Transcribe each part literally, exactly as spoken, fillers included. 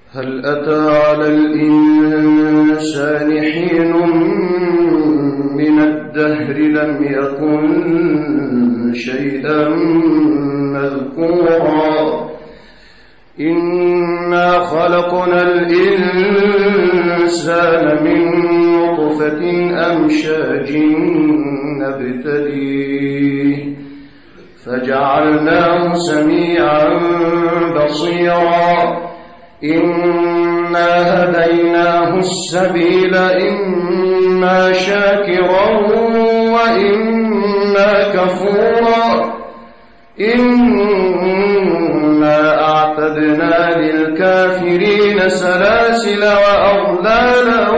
هل أتى على الإنسان حين من الدهر لم يكن شيئا مذكورا إنا خلقنا الإنسان من نطفة أمشاج نبتليه فجعلناه سميعا بصيرا إنا هديناه السبيل إما شاكرا وإما كفورا إنا أعتدنا للكافرين سلاسل وأغلالا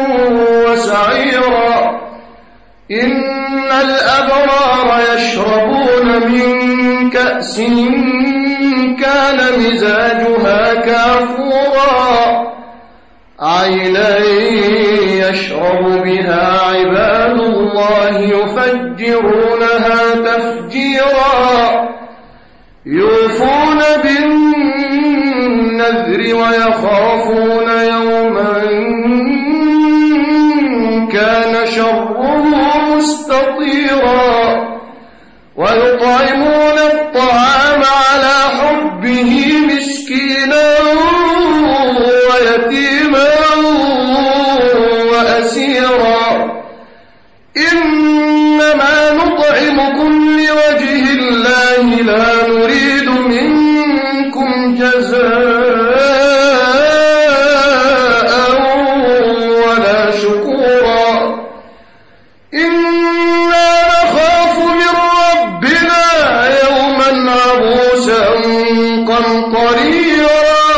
وسعيرا إن الأبرار يشربون من كأس كان مزاجها كافورا عينا يشرب بها عباد الله يفجرونها تفجيرا يوفون بالنذر ويخافون يوما كان شره مستطيرا ويطعمون الطعام على حبه مسكينا ويتيما وأسيرا إنما نطعمكم لوجه الله لا نريد منكم جزاء ولا شكورا إنا نخاف من ربنا يوما عبوسا قمطريرا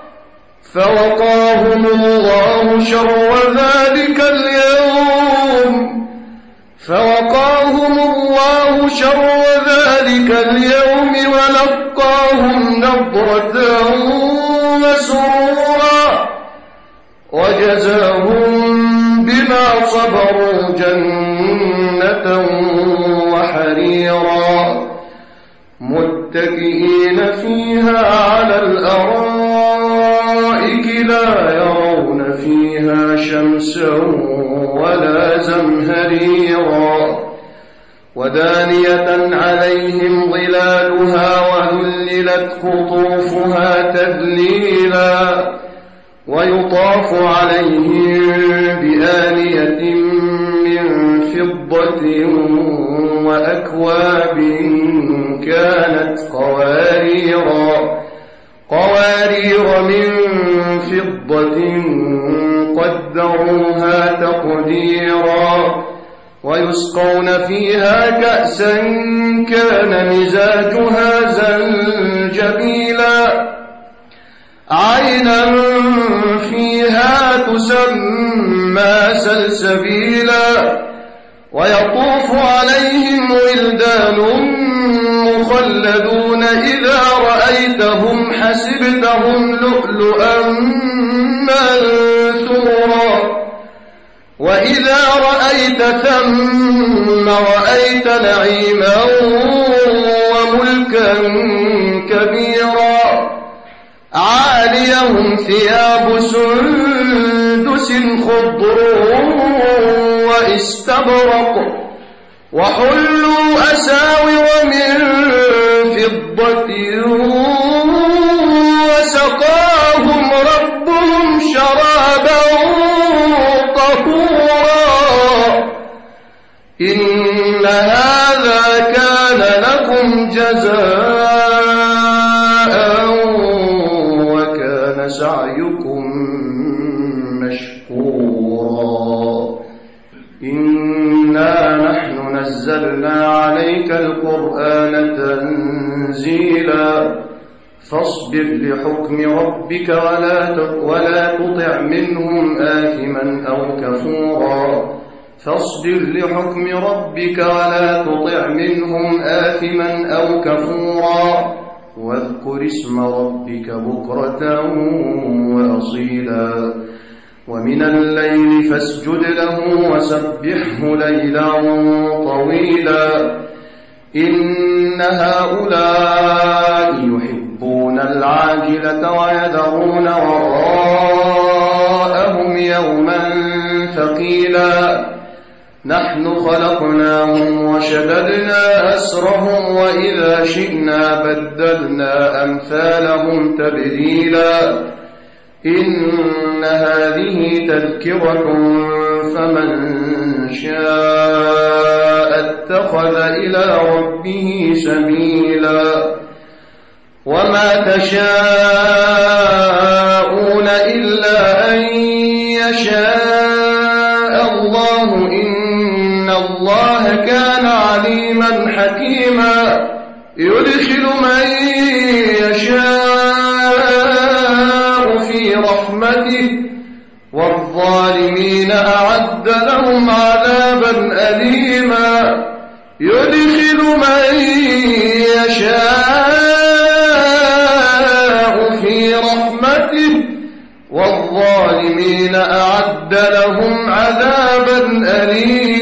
فوقاهم الله شر ذلك اليوم فوقاهم الله شر ذلك اليوم ولقاهم نضرة وسرورا وجزاهم بما صبروا جنة وحريرا متكئين فيها على الأرائك لا يرون فيها شمسا ولا زمهريرا ودانية عليهم ظلالها وذللت قطوفها تذليلا ويطاف عليهم بآنية من فضة وأكواب كانت قواريرا قوارير من فضة قدروها تقديرا ويسقون فيها كأسا كان مزاجها زنجبيلا عينا فيها تسمى سلسبيلا ويطوف عليهم ولدان مخلدون إذا رأيتهم حسبتهم لؤلؤا منثورا وإذا رأيت ثم رأيت نعيما وملكا كبيرا عاليهم ثياب سندس خضر واستبرق وحلوا أساور من فضة وسقاهم ربهم شرابا طهورا إن هذا كان لكم جزاء وكان سعيكم مشكورا إنا نحن نزلنا عليك القرآن تنزيلا فاصبر لحكم ربك ولا ولا تطع منهم آثما أو كفورا فاصبر لحكم ربك ولا تطع منهم آثما أو كفورا واذكر اسم ربك بكرة وأصيلا ومن الليل فاسجد له وسبحه ليلا طويلا إن هؤلاء يحبون يحبون العاجلة ويذرون وراءهم يوما ثقيلا نحن خلقناهم وشددنا أسرهم وإذا شئنا بدلنا أمثالهم تبديلا إن هذه تذكرة فمن شاء اتخذ إلى ربه سبيلا وما تشاءون إلا أن يشاء الله إن الله كان عليما حكيما يدخل من يشاء في رحمته والظالمين أعد لهم عذابا أليما يدخل من يشاء في رحمته والظالمين أعد لهم عذابا أليما